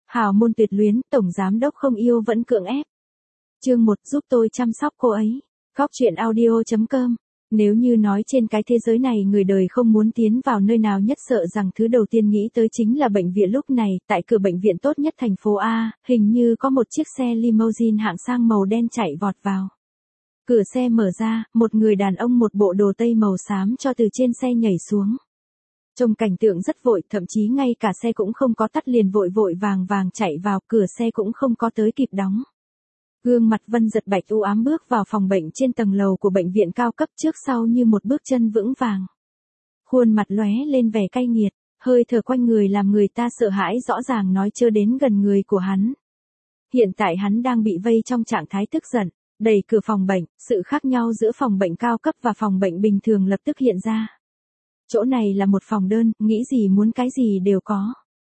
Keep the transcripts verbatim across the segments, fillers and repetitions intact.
Hào môn tuyệt luyến, tổng giám đốc không yêu vẫn cưỡng ép. Chương một, giúp tôi chăm sóc cô ấy. Góc truyện audio chấm com. Nếu như nói trên cái thế giới này người đời không muốn tiến vào nơi nào nhất sợ rằng thứ đầu tiên nghĩ tới chính là bệnh viện, lúc này, tại cửa bệnh viện tốt nhất thành phố A, hình như có một chiếc xe limousine hạng sang màu đen chạy vọt vào. Cửa xe mở ra, một người đàn ông một bộ đồ tây màu xám cho từ trên xe nhảy xuống. Trông cảnh tượng rất vội, thậm chí ngay cả xe cũng không có tắt liền vội vội vàng vàng chạy vào, cửa xe cũng không có tới kịp đóng. Gương mặt Vân Dật Bạch u ám bước vào phòng bệnh trên tầng lầu của bệnh viện cao cấp, trước sau như một bước chân vững vàng. Khuôn mặt lóe lên vẻ cay nghiệt, hơi thở quanh người làm người ta sợ hãi, rõ ràng nói chưa đến gần người của hắn. Hiện tại hắn đang bị vây trong trạng thái tức giận, đẩy cửa phòng bệnh, sự khác nhau giữa phòng bệnh cao cấp và phòng bệnh bình thường lập tức hiện ra. Chỗ này là một phòng đơn, nghĩ gì muốn cái gì đều có.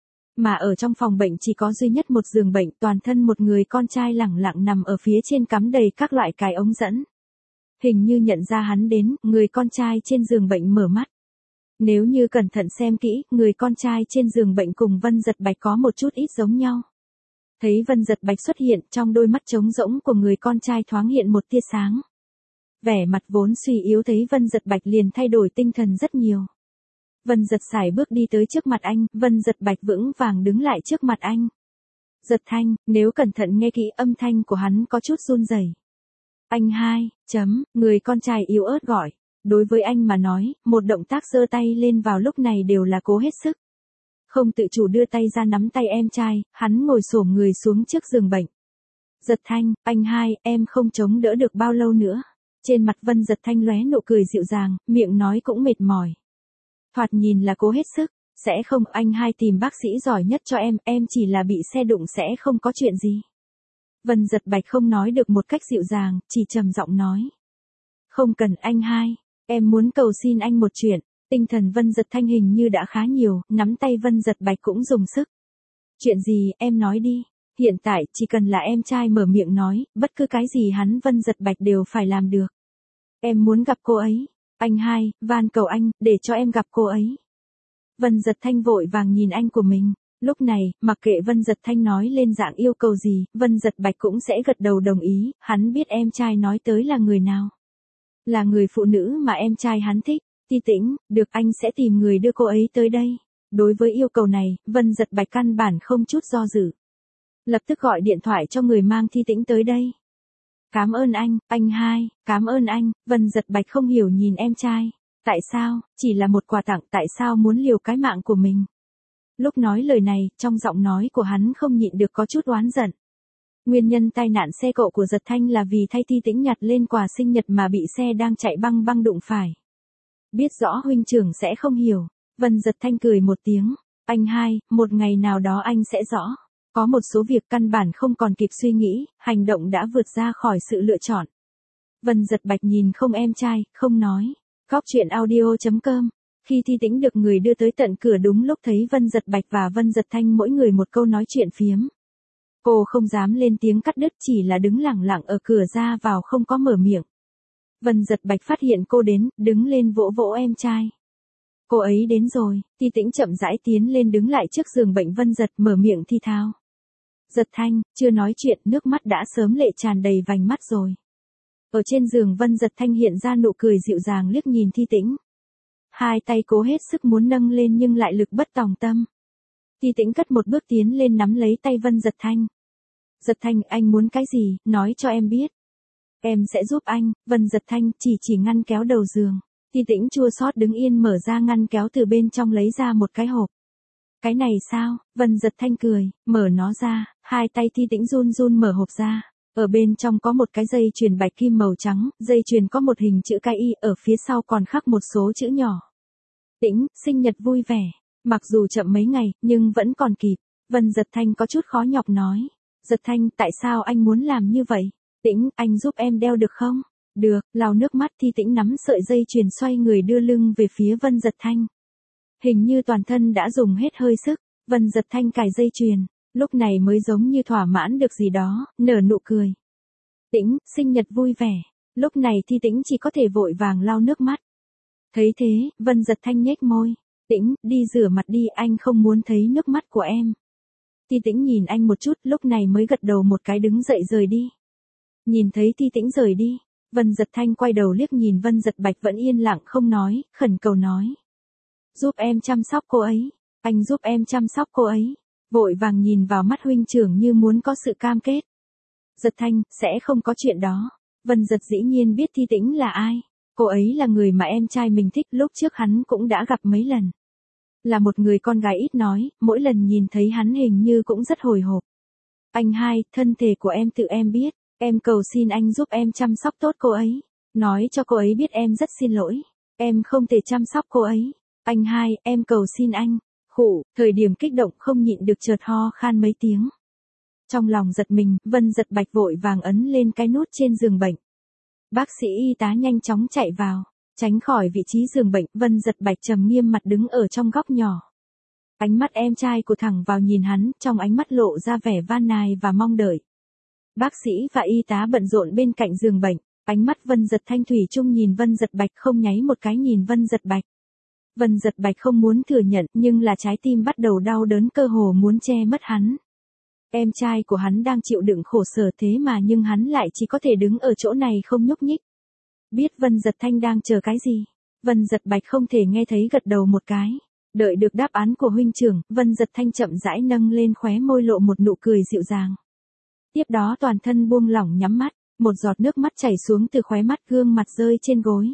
Mà ở trong phòng bệnh chỉ có duy nhất một giường bệnh, toàn thân một người con trai lẳng lặng nằm ở phía trên, cắm đầy các loại cái ống dẫn. Hình như nhận ra hắn đến, người con trai trên giường bệnh mở mắt. Nếu như cẩn thận xem kỹ, người con trai trên giường bệnh cùng Vân Dật Bạch có một chút ít giống nhau. Thấy Vân Dật Bạch xuất hiện, trong đôi mắt trống rỗng của người con trai thoáng hiện một tia sáng. Vẻ mặt vốn suy yếu thấy Vân Dật Bạch liền thay đổi tinh thần rất nhiều. Vân Dật sải bước đi tới trước mặt anh, Vân Dật Bạch vững vàng đứng lại trước mặt anh. Dật Thanh, nếu cẩn thận nghe kỹ âm thanh của hắn có chút run rẩy. Anh hai, chấm, người con trai yếu ớt gọi. Đối với anh mà nói, một động tác giơ tay lên vào lúc này đều là cố hết sức. Không tự chủ đưa tay ra nắm tay em trai, hắn ngồi xổm người xuống trước giường bệnh. Dật Thanh, anh hai, em không chống đỡ được bao lâu nữa. Trên mặt Vân Dật Thanh lóe nụ cười dịu dàng, miệng nói cũng mệt mỏi. Thoạt nhìn là cố hết sức, sẽ không, anh hai tìm bác sĩ giỏi nhất cho em, em chỉ là bị xe đụng sẽ không có chuyện gì. Vân Dật Bạch không nói được một cách dịu dàng, chỉ trầm giọng nói. Không cần anh hai, em muốn cầu xin anh một chuyện. Tinh thần Vân Dật Thanh hình như đã khá nhiều, nắm tay Vân Dật Bạch cũng dùng sức. Chuyện gì, em nói đi. Hiện tại, chỉ cần là em trai mở miệng nói, bất cứ cái gì hắn Vân Dật Bạch đều phải làm được. Em muốn gặp cô ấy. Anh hai, van cầu anh, để cho em gặp cô ấy. Vân Dật Thanh vội vàng nhìn anh của mình. Lúc này, mặc kệ Vân Dật Thanh nói lên dạng yêu cầu gì, Vân Dật Bạch cũng sẽ gật đầu đồng ý, hắn biết em trai nói tới là người nào. Là người phụ nữ mà em trai hắn thích. Ti Tĩnh, được, anh sẽ tìm người đưa cô ấy tới đây. Đối với yêu cầu này, Vân Dật Bạch căn bản không chút do dự. Lập tức gọi điện thoại cho người mang Ti Tĩnh tới đây. Cảm ơn anh, anh hai, cảm ơn anh. Vân Dật Bạch không hiểu nhìn em trai. Tại sao, chỉ là một quà tặng, tại sao muốn liều cái mạng của mình? Lúc nói lời này, trong giọng nói của hắn không nhịn được có chút oán giận. Nguyên nhân tai nạn xe cộ của Dật Thanh là vì thay Ti Tĩnh nhặt lên quà sinh nhật mà bị xe đang chạy băng băng đụng phải. Biết rõ huynh trưởng sẽ không hiểu. Vân Dật Thanh cười một tiếng. Anh hai, một ngày nào đó anh sẽ rõ. Có một số việc căn bản không còn kịp suy nghĩ, hành động đã vượt ra khỏi sự lựa chọn. Vân Dật Bạch nhìn không em trai, không nói. Góc truyện audio chấm com. Khi Ti Tĩnh được người đưa tới tận cửa đúng lúc thấy Vân Dật Bạch và Vân Dật Thanh mỗi người một câu nói chuyện phiếm. Cô không dám lên tiếng cắt đứt, chỉ là đứng lặng lặng ở cửa ra vào không có mở miệng. Vân Dật Bạch phát hiện cô đến, đứng lên vỗ vỗ em trai. Cô ấy đến rồi. Ti Tĩnh chậm rãi tiến lên đứng lại trước giường bệnh Vân Dật, mở miệng thi thao. Dật Thanh, chưa nói chuyện, nước mắt đã sớm lệ tràn đầy vành mắt rồi. Ở trên giường Vân Dật Thanh hiện ra nụ cười dịu dàng liếc nhìn Ti Tĩnh. Hai tay cố hết sức muốn nâng lên nhưng lại lực bất tòng tâm. Ti Tĩnh cất một bước tiến lên nắm lấy tay Vân Dật Thanh. Dật Thanh, anh muốn cái gì, nói cho em biết. Em sẽ giúp anh. Vân Dật Thanh chỉ chỉ ngăn kéo đầu giường. Ti Tĩnh chua xót đứng yên mở ra ngăn kéo, từ bên trong lấy ra một cái hộp. Cái này sao? Vân Dật Thanh cười, mở nó ra, hai tay Ti Tĩnh run run mở hộp ra. Ở bên trong có một cái dây chuyền bạch kim màu trắng, dây chuyền có một hình chữ cái Y, ở phía sau còn khắc một số chữ nhỏ. Tĩnh, sinh nhật vui vẻ. Mặc dù chậm mấy ngày, nhưng vẫn còn kịp. Vân Dật Thanh có chút khó nhọc nói. Dật Thanh, tại sao anh muốn làm như vậy? Tĩnh, anh giúp em đeo được không? Được, lau nước mắt. Ti Tĩnh nắm sợi dây chuyền xoay người đưa lưng về phía Vân Dật Thanh. Hình như toàn thân đã dùng hết hơi sức. Vân Dật Thanh cài dây chuyền, lúc này mới giống như thỏa mãn được gì đó, nở nụ cười. Tĩnh, sinh nhật vui vẻ. Lúc này Ti Tĩnh chỉ có thể vội vàng lau nước mắt. Thấy thế, Vân Dật Thanh nhếch môi. Tĩnh, đi rửa mặt đi, anh không muốn thấy nước mắt của em. Ti Thi Tĩnh nhìn anh một chút, lúc này mới gật đầu một cái đứng dậy rời đi. Nhìn thấy Thi Tĩnh rời đi, Vân Giật Thanh quay đầu liếc nhìn Vân Giật Bạch vẫn yên lặng không nói, khẩn cầu nói. Giúp em chăm sóc cô ấy, anh giúp em chăm sóc cô ấy. Vội vàng nhìn vào mắt huynh trưởng như muốn có sự cam kết. Giật Thanh, sẽ không có chuyện đó. Vân Giật dĩ nhiên biết Thi Tĩnh là ai. Cô ấy là người mà em trai mình thích, lúc trước hắn cũng đã gặp mấy lần. Là một người con gái ít nói, mỗi lần nhìn thấy hắn hình như cũng rất hồi hộp. Anh hai, thân thể của em tự em biết, em cầu xin anh giúp em chăm sóc tốt cô ấy. Nói cho cô ấy biết em rất xin lỗi, em không thể chăm sóc cô ấy. Anh hai, em cầu xin anh. Khụ, thời điểm kích động không nhịn được chợt ho khan mấy tiếng. Trong lòng giật mình, Vân Giật Bạch vội vàng ấn lên cái nút trên giường bệnh. Bác sĩ y tá nhanh chóng chạy vào, tránh khỏi vị trí giường bệnh, Vân Giật Bạch trầm nghiêm mặt đứng ở trong góc nhỏ. Ánh mắt em trai của thẳng vào nhìn hắn, trong ánh mắt lộ ra vẻ van nài và mong đợi. Bác sĩ và y tá bận rộn bên cạnh giường bệnh, ánh mắt Vân Giật Thanh thủy chung nhìn Vân Giật Bạch không nháy một cái nhìn Vân Giật Bạch. Vân Giật Bạch không muốn thừa nhận nhưng là trái tim bắt đầu đau đớn cơ hồ muốn che mất hắn. Em trai của hắn đang chịu đựng khổ sở thế mà nhưng hắn lại chỉ có thể đứng ở chỗ này không nhúc nhích. Biết Vân Giật Thanh đang chờ cái gì, Vân Giật Bạch không thể nghe thấy gật đầu một cái. Đợi được đáp án của huynh trưởng, Vân Giật Thanh chậm rãi nâng lên khóe môi lộ một nụ cười dịu dàng. Tiếp đó toàn thân buông lỏng nhắm mắt, một giọt nước mắt chảy xuống từ khóe mắt gương mặt rơi trên gối.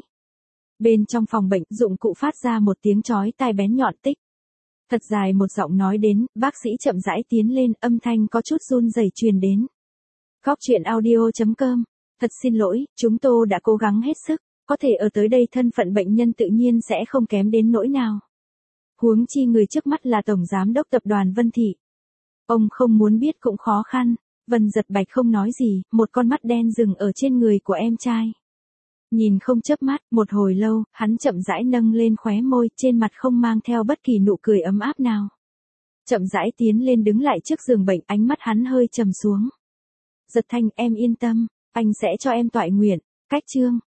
Bên trong phòng bệnh, dụng cụ phát ra một tiếng chói tai bén nhọn tích. Thật dài một giọng nói đến, bác sĩ chậm rãi tiến lên, âm thanh có chút run rẩy truyền đến. Góc truyện audio chấm com. Thật xin lỗi, chúng tôi đã cố gắng hết sức, có thể ở tới đây thân phận bệnh nhân tự nhiên sẽ không kém đến nỗi nào. Huống chi người trước mắt là Tổng Giám đốc Tập đoàn Vân Thị. Ông không muốn biết cũng khó khăn. Vân Giật Bạch không nói gì, một con mắt đen dừng ở trên người của em trai. Nhìn không chớp mắt, một hồi lâu, hắn chậm rãi nâng lên khóe môi, trên mặt không mang theo bất kỳ nụ cười ấm áp nào. Chậm rãi tiến lên đứng lại trước giường bệnh, ánh mắt hắn hơi trầm xuống. Giật Thanh, em yên tâm, anh sẽ cho em toại nguyện. Cách chương